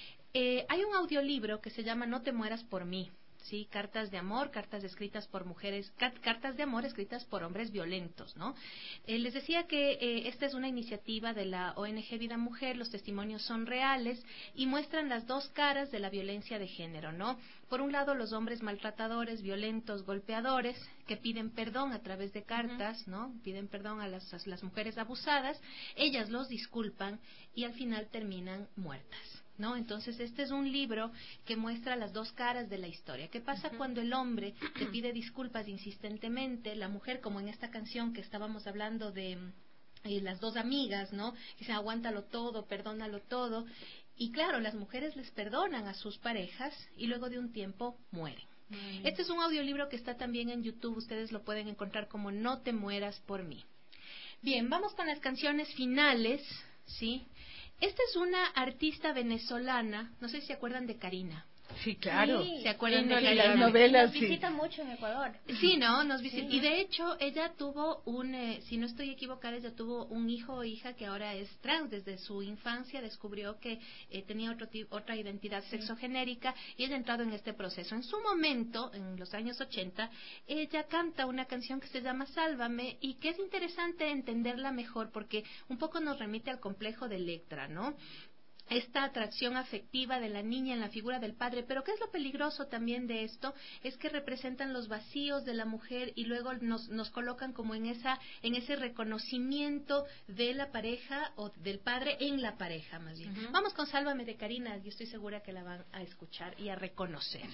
Eh, hay un audiolibro que se llama No te mueras por mí. Sí, cartas de amor, cartas escritas por mujeres, cartas de amor escritas por hombres violentos, ¿no? Eh, les decía que eh, esta es una iniciativa de la O N G Vida Mujer, los testimonios son reales y muestran las dos caras de la violencia de género, ¿no? Por un lado, los hombres maltratadores, violentos, golpeadores, que piden perdón a través de cartas, ¿no? Piden perdón a las, a las mujeres abusadas, ellas los disculpan y al final terminan muertas, ¿no? Entonces este es un libro que muestra las dos caras de la historia. ¿Qué pasa uh-huh. cuando el hombre te pide disculpas insistentemente? La mujer, como en esta canción que estábamos hablando de eh, las dos amigas, ¿no? Que dicen aguántalo todo, perdónalo todo. Y claro, las mujeres les perdonan a sus parejas y luego de un tiempo mueren. Uh-huh. Este es un audiolibro que está también en YouTube. Ustedes lo pueden encontrar como No te mueras por mí. Bien, vamos con las canciones finales, ¿sí? Esta es una artista venezolana, no sé si se acuerdan de Karina. Sí, claro. Sí, ¿Se acuerdan sí, de las Karina? novelas? Nos visita sí. mucho en Ecuador. Sí, ¿no? Nos visita. Sí. Y de hecho, ella tuvo un, eh, si no estoy equivocada, ella tuvo un hijo o hija que ahora es trans. Desde su infancia descubrió que eh, tenía otro otra identidad sí. sexogenérica y ella ha entrado en este proceso. En su momento, en los años ochenta, ella canta una canción que se llama Sálvame y que es interesante entenderla mejor porque un poco nos remite al complejo de Electra, ¿no? Esta atracción afectiva de la niña en la figura del padre, pero ¿qué es lo peligroso también de esto? Es que representan los vacíos de la mujer y luego nos, nos colocan como en esa en ese reconocimiento de la pareja o del padre en la pareja más bien. Uh-huh. Vamos con Sálvame de Karina, yo estoy segura que la van a escuchar y a reconocer.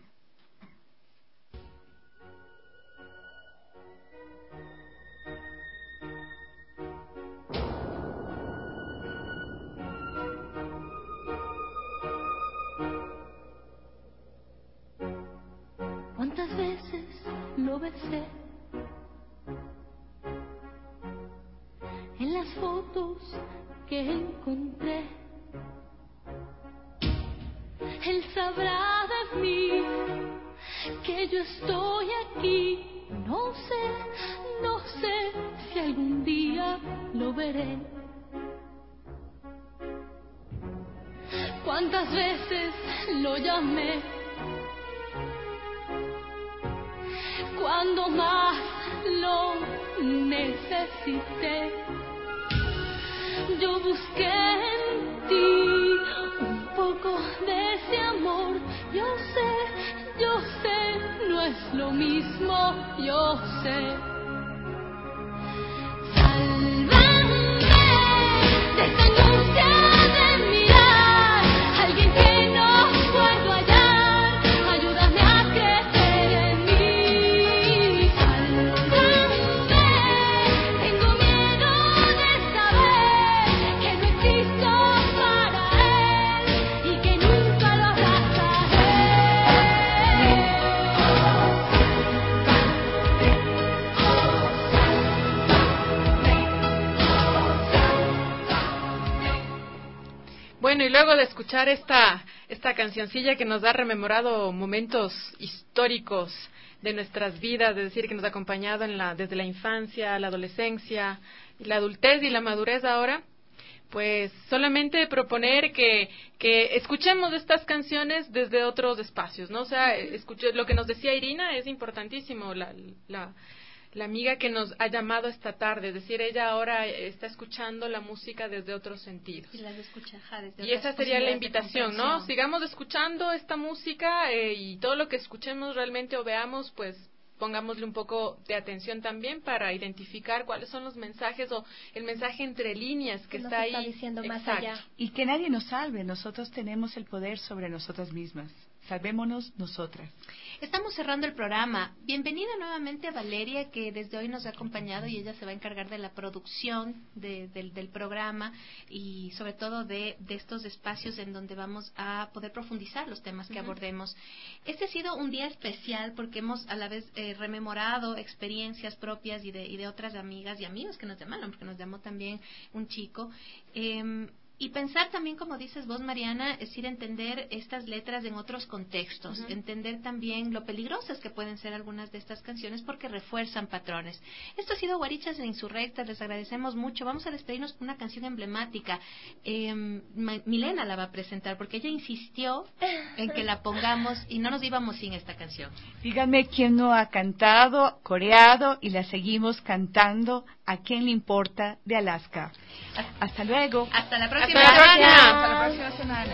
¿Cuántas veces lo besé? En las fotos que encontré. Él sabrá de mí que yo estoy aquí. No sé, no sé si algún día lo veré. ¿Cuántas veces lo llamé? Cuando más lo necesité, yo busqué en ti un poco de ese amor. Yo sé, yo sé, no es lo mismo, yo sé. Sálvame de esta angustia de mirar a alguien que no puedo hallar. Ayúdame a crecer en mí. Sálvame, tengo miedo de saber que no existo para él y que nunca lo abrazaré. Bueno, y luego de escuchar esta esta cancioncilla que nos ha rememorado momentos históricos de nuestras vidas, es decir, que nos ha acompañado en la, desde la infancia, la adolescencia, la adultez y la madurez ahora, Pues solamente proponer que, que escuchemos estas canciones desde otros espacios, ¿no? O sea, escuché, lo que nos decía Irina es importantísimo, la, la, la amiga que nos ha llamado esta tarde, es decir, ella ahora está escuchando la música desde otros sentidos. Y, las escucha, ajá, desde y esa sería la invitación, ¿no? Sigamos escuchando esta música eh, y todo lo que escuchemos realmente o veamos, pues pongámosle un poco de atención también para identificar cuáles son los mensajes o el mensaje entre líneas que está ahí. Está diciendo más Exacto. allá. Y que nadie nos salve, nosotros tenemos el poder sobre nosotras mismas. Salvémonos nosotras. Estamos cerrando el programa. Bienvenida nuevamente a Valeria, que desde hoy nos ha acompañado y ella se va a encargar de la producción de, del, del programa y sobre todo de, de estos espacios en donde vamos a poder profundizar los temas que uh-huh. abordemos. Este ha sido un día especial porque hemos a la vez eh, rememorado experiencias propias y de, y de otras amigas y amigos que nos llamaron, porque nos llamó también un chico. Eh, Y pensar también, como dices vos, Mariana, es ir a entender estas letras en otros contextos, uh-huh. entender también lo peligrosas que pueden ser algunas de estas canciones porque refuerzan patrones. Esto ha sido Guarichas e Insurrectas, les agradecemos mucho. Vamos a despedirnos con una canción emblemática. Eh, Milena la va a presentar porque ella insistió en que la pongamos y no nos íbamos sin esta canción. Díganme quién no ha cantado, coreado y la seguimos cantando. ¿A quién le importa? De Alaska. Hasta luego. Hasta la próxima. Hasta la próxima. Hasta la próxima semana.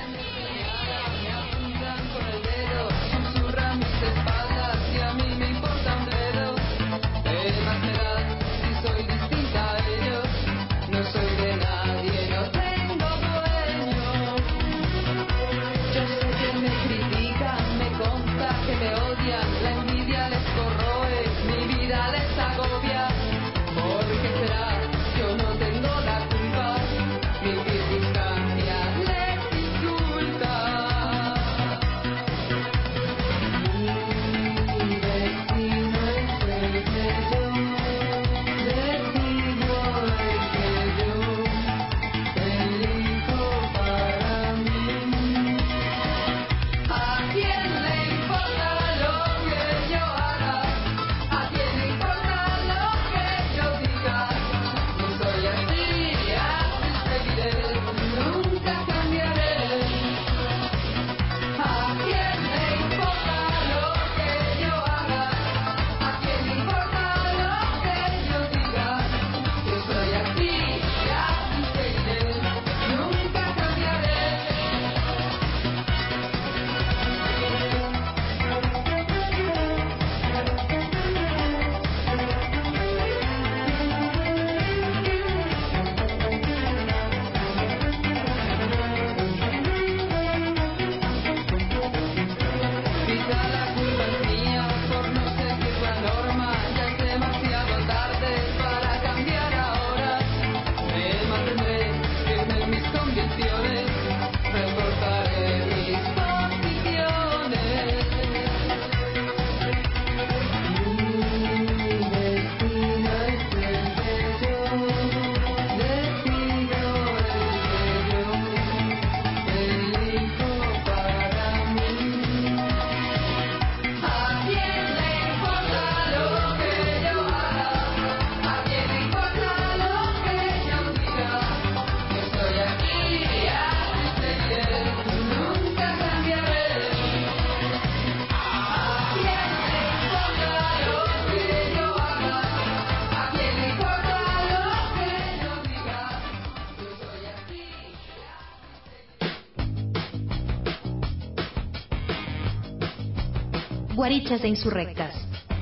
Guarichas e Insurrectas.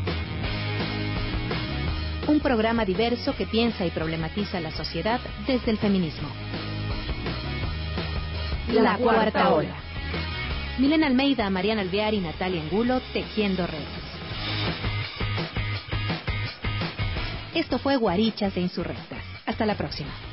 Un programa diverso que piensa y problematiza la sociedad desde el feminismo. La, la cuarta ola. Milena Almeida, Mariana Alvear y Natalia Angulo tejiendo redes. Esto fue Guarichas e Insurrectas. Hasta la próxima.